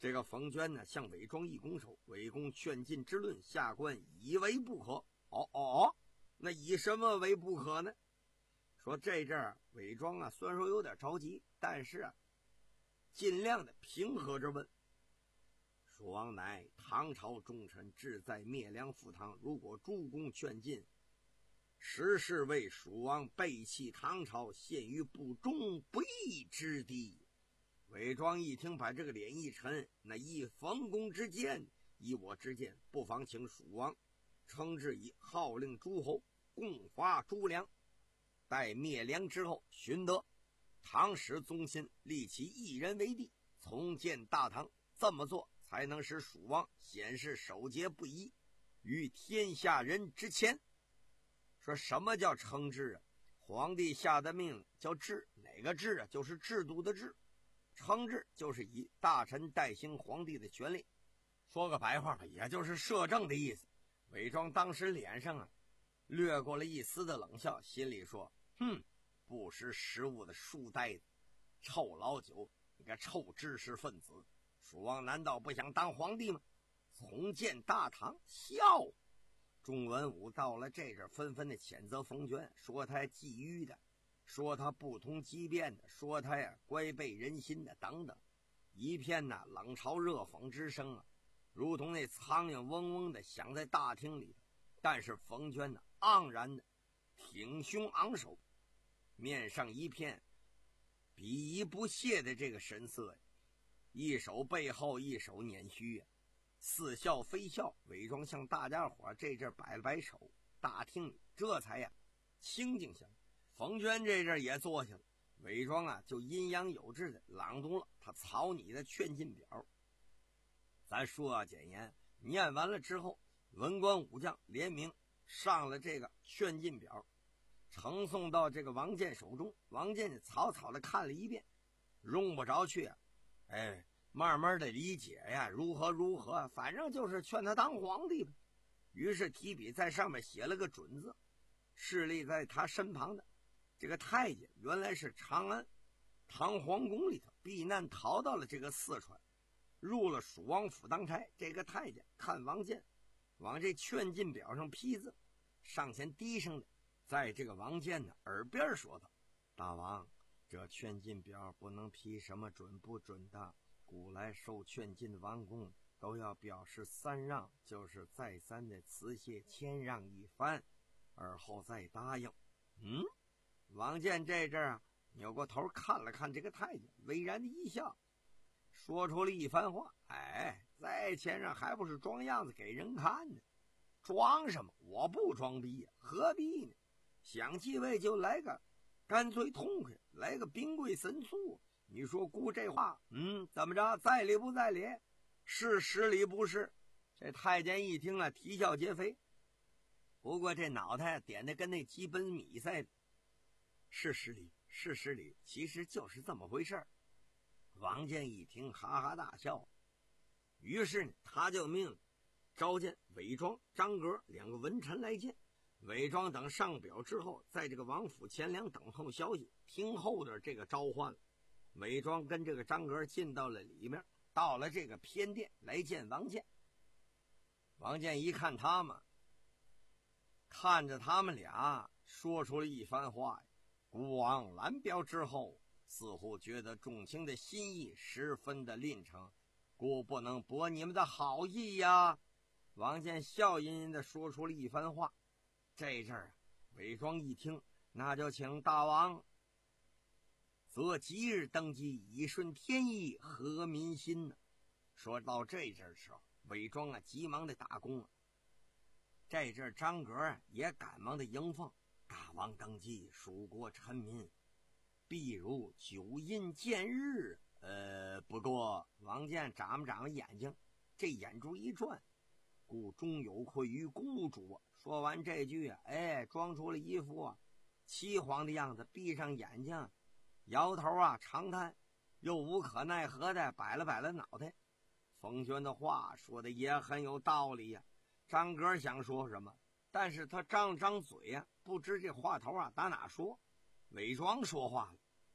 这个冯娟呢向韦庄一拱手，韦公劝进之论，下官以为不可。哦哦哦，那以什么为不可呢？说这阵儿韦庄啊，虽然说有点着急，但是啊，尽量的平和着问。蜀王乃唐朝重臣，志在灭梁复唐，如果诸公劝进，实是为蜀王背弃唐朝，陷于不忠不义之地。韦庄一听，把这个脸一沉，那以冯公之见，以我之见，不妨请蜀王称之以号令诸侯，共伐诸梁，待灭梁之后，寻得唐史宗亲，立其一人为帝，重建大唐。这么做才能使蜀王显示守节不移于天下人之前。说什么叫称制啊？皇帝下的命令叫制，哪个制啊？就是制度的制。称制就是以大臣代行皇帝的权力，说个白话吧，也就是摄政的意思。韦庄当时脸上啊掠过了一丝的冷笑，心里说：哼，不识时务的书呆子，臭老九，你个臭知识分子，蜀王难道不想当皇帝吗？重建大唐，笑！众文武到了这阵纷纷的谴责冯娟，说他觊觎的，说他不通机变的，说他呀乖背人心的等等，一片呐冷嘲热讽之声啊，如同那苍蝇嗡嗡的响在大厅里。但是冯娟呢盎然的挺胸昂首，面上一片鄙夷不屑的这个神色，一手背后一手捻须啊，似笑非笑。韦庄向大家伙这阵摆了摆手，大厅里这才呀清静下来。冯娟这阵也坐下了，韦庄啊就阴阳有致的朗读了他草拟的劝进表。咱说要简言，念完了之后，文官武将联名上了这个劝进表，呈送到这个王建手中。王建草草的看了一遍，用不着去啊，哎，慢慢的理解呀，如何如何，反正就是劝他当皇帝吧。于是提笔在上面写了个准字。侍立在他身旁的这个太监，原来是长安唐皇宫里头避难逃到了这个四川，入了蜀王府当差。这个太监看王建往这劝进表上批字，上前低声的在这个王建的耳边说道：大王，这劝进表不能批什么准不准的，古来受劝进的王公都要表示三让，就是再三的辞谢谦让一番，而后再答应。嗯，王建这阵啊扭过头看了看这个太监，微然的一笑，说出了一番话：哎，在谦让还不是装样子给人看呢？装什么？我不装逼呀，何必呢？想继位就来个干脆痛快，来个兵贵神速。你说姑这话，嗯，怎么着？在理不在理？是实理不是？这太监一听啊，啼笑皆非。不过这脑袋点的跟那鸡奔米似的，是实理，是实理，其实就是这么回事儿。王建一听，哈哈大笑。于是呢，他就命令召见韦庄、张阁两个文臣来见。韦庄等上表之后，在这个王府前梁等候消息，听后边这个召唤了。韦庄跟这个张阁进到了里面，到了这个偏殿来见王建。王建一看他们，看着他们俩，说出了一番话。孤王蓝标之后，似乎觉得众卿的心意十分的吝诚，故不能驳你们的好意呀。王建笑吟吟地说出了一番话。这阵儿韦庄一听，那就请大王择吉日登基，以顺天意，和民心呢。说到这阵儿时候，韦庄啊急忙的打工了。这阵儿张阁啊也赶忙的迎奉，大王登基，蜀国臣民必如九阴见日。呃，不过王建眨巴眨巴眼睛，这眼珠一转，故终有愧于孤主。说完这句啊，哎，装出了一副啊凄惶的样子，闭上眼睛，摇头啊长叹，又无可奈何的摆了摆了脑袋。冯轩的话说的也很有道理呀、啊。张阁想说什么，但是他张张嘴呀、啊，不知这话头啊打哪说。韦庄说话了：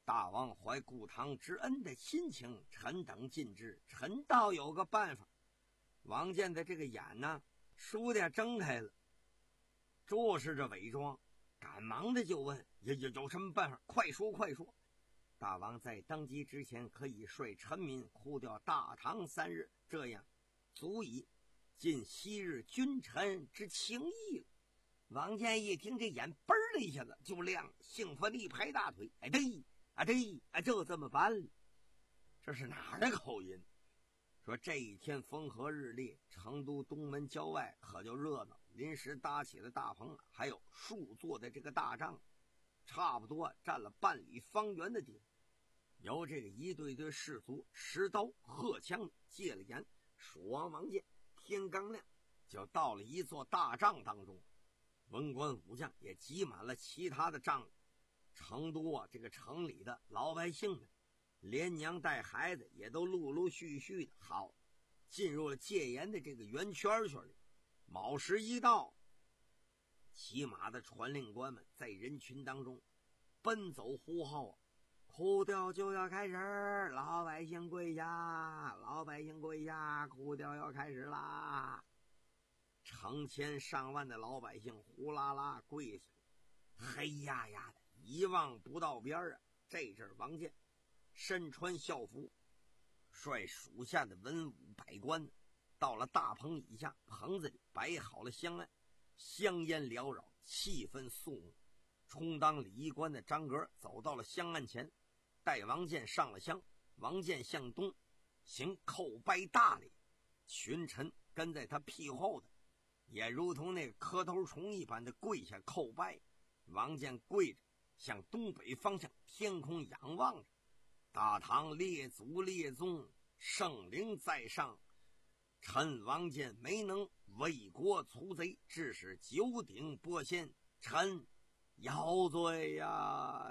大王怀顾堂之恩的心情，臣等尽知。臣倒有个办法。王建的这个眼呢，倏地睁开了，注视着伪装，赶忙的就问：有有有什么办法？快说快说！大王在登基之前，可以率臣民哭掉大唐三日，这样足以尽昔日君臣之情谊了。王建一听，这眼嘣的一下子就亮，兴奋地一拍大腿：哎对啊对啊，就这么办了。这是哪儿的口音？说这一天风和日丽，成都东门郊外可就热闹，临时搭起了大棚，还有数座的这个大帐，差不多占了半里方圆的地方。由这个一队队士卒持刀荷枪，戒了严，蜀王王建天刚亮就到了一座大帐当中，文官武将也挤满了其他的帐。成都啊，这个城里的老百姓们，连娘带孩子也都陆陆续续的好进入了戒严的这个圆圈圈里。卯时一到，骑马的传令官们在人群当中奔走呼号：哭吊就要开始，老百姓跪下，老百姓跪下，哭吊要开始啦！成千上万的老百姓呼啦啦跪下，黑压压的，一望不到边啊！这阵王建身穿校服，率属下的文武百官到了大棚以下，棚子里摆好了香案，香烟缭绕，气氛肃穆。充当礼仪官的张格走到了香案前，带王建上了香。王建向东行叩拜大礼，群臣跟在他屁后的也如同那个磕头虫一般的跪下叩拜。王建跪着向东北方向天空仰望着，大唐列祖列宗，圣灵在上，臣王建没能为国除贼，致使九鼎拨仙，臣姚罪呀！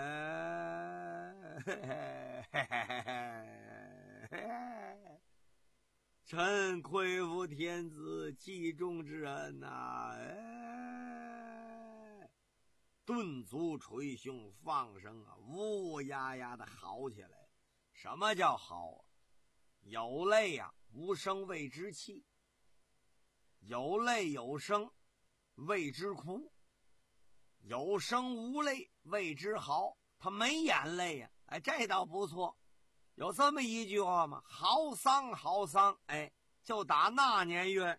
哎，臣亏负天子记重之恩呐、啊！哎，顿足捶胸，放声啊，呜呀呀的嚎起来。什么叫嚎啊？有泪呀、啊，无声谓之泣；有泪有声谓之哭；有声无泪谓之嚎。他没眼泪呀、啊，哎，这倒不错。有这么一句话吗？嚎丧嚎丧，哎，就打那年月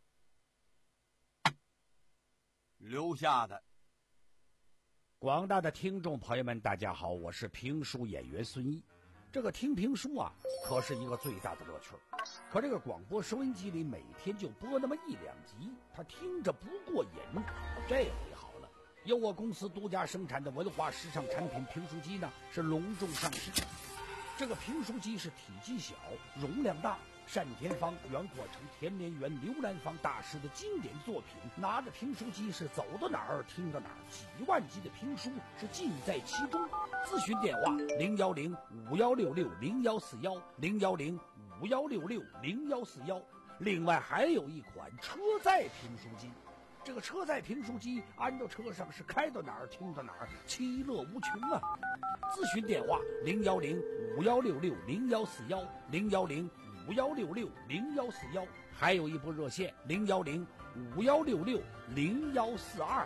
留下的。 广大的听众朋友们，大家好，我是评书演员孙毅。这个听评书啊，可是一个最大的乐趣。可这个广播收音机里每天就播那么一两集，他听着不过瘾。这回好了，由我公司独家生产的文化时尚产品评书机呢，是隆重上市。这个评书机是体积小，容量大，单田芳、袁阔成、田连元、刘兰芳大师的经典作品。拿着评书机是走到哪儿听到哪儿，几万集的评书是尽在其中。咨询电话零幺零五幺六六零幺四幺零幺零五幺六六零幺四幺。另外还有一款车载评书机。这个车载评书机安到车上是开到哪儿听到哪儿，其乐无穷啊！咨询电话零幺零五幺六六零幺四幺零幺零五幺六六零幺四幺，还有一部热线零幺零五幺六六零幺四二。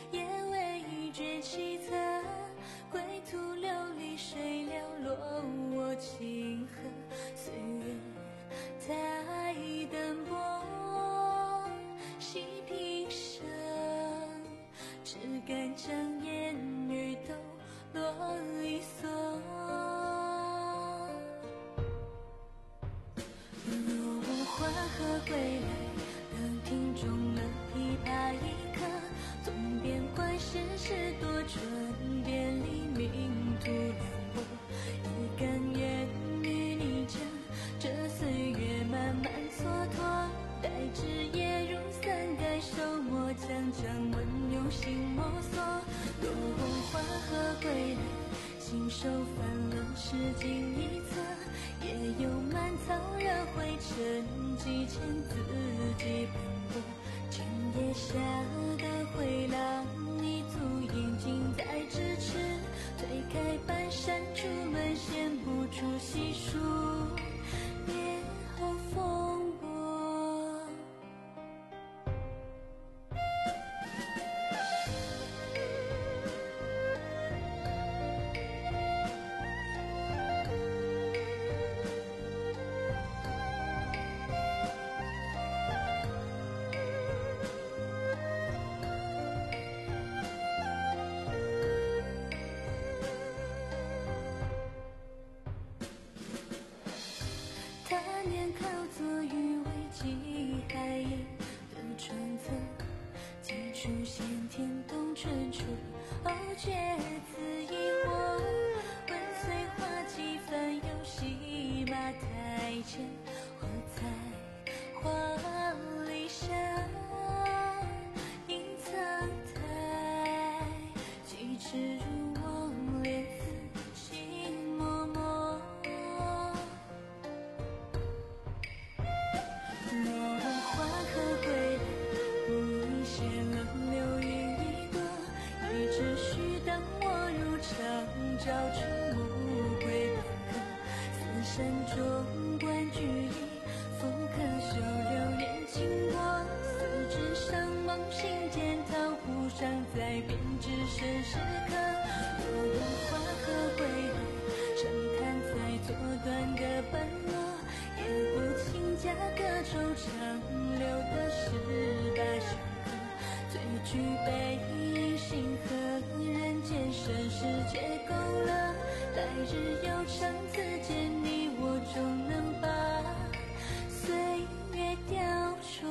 归途流离，谁寥落手翻了诗经一册，也有满草惹灰尘几千自己奔波。今夜下的回廊，一组眼睛在咫尺，推开半扇竹门，显不出细数夜后风波。他年靠坐于危机海夜的窗侧，几处先天冬春处，哦，决此疑惑。问碎花几番游戏马台前，或在花里上隐藏台，几尺如望莲自情脉脉。若花可归来，不已谢了流云一朵，一直须当我入长照出暮归半刻。四山中观菊意，风可袖流连经过。四指上梦行间，桃湖上在编织生时刻。若花可归来，长叹在作断个半落。也不请假歌惆怅流的十八相客，最具悲音星河，人间盛世皆勾勒。来日悠长自见，你我终能把岁月雕琢。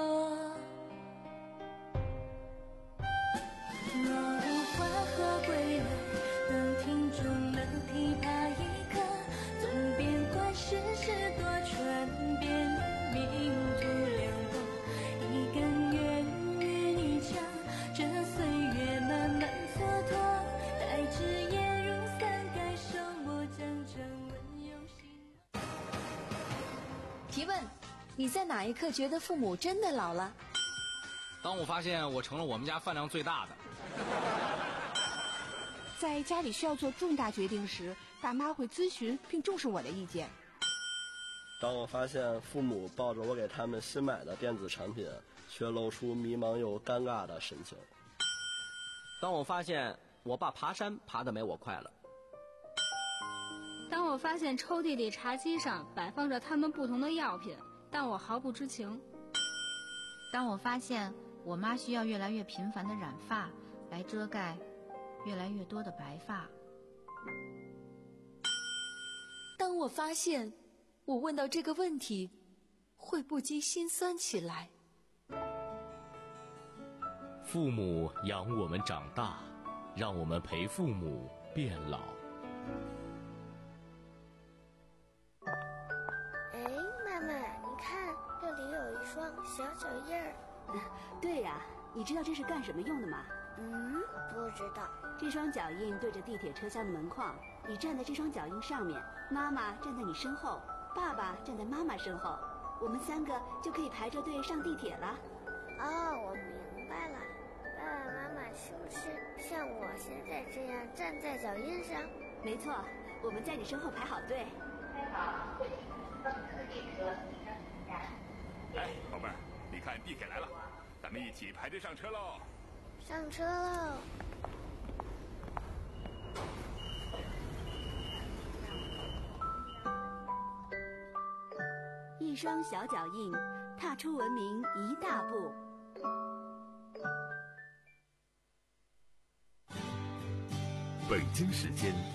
若无花何归来，能听中了琵琶一刻。总边关世事多传遍命途两薄，一根月与你讲，这岁月慢慢蹉跎。待至夜如伞盖手，莫将掌纹用心。 提问：你在哪一刻觉得父母真的老了？ 当我发现我成了我们家饭量最大的。 在家里需要做重大决定时，爸妈会咨询并重视我的意见。 当我发现父母抱着我给他们新买的电子产品，却露出迷茫又尴尬的神情。 当我发现我爸爬山爬得没我快了。 当我发现抽屉里茶几上摆放着他们不同的药品，但我毫不知情。 当我发现我妈需要越来越频繁的染发来遮盖越来越多的白发。 当我发现我问到这个问题会不禁心酸起来。 父母养我们长大，让我们陪父母变老。 哎，妈妈，你看这里有一双小脚印儿。 对呀、啊，你知道这是干什么用的吗？ 嗯，不知道。 这双脚印对着地铁车厢的门框，你站在这双脚印上面，妈妈站在你身后，爸爸站在妈妈身后，我们三个就可以排着队上地铁了。 哦，我明白了。爸爸妈妈是不是像我现在这样站在脚印上？ 没错，我们在你身后排好队。 开好，上次地车即将进站。 哎，宝贝儿，你看地铁来了，咱们一起排队上车喽！ 上车喽！ 一双小脚印，踏出文明一大步。 北京时间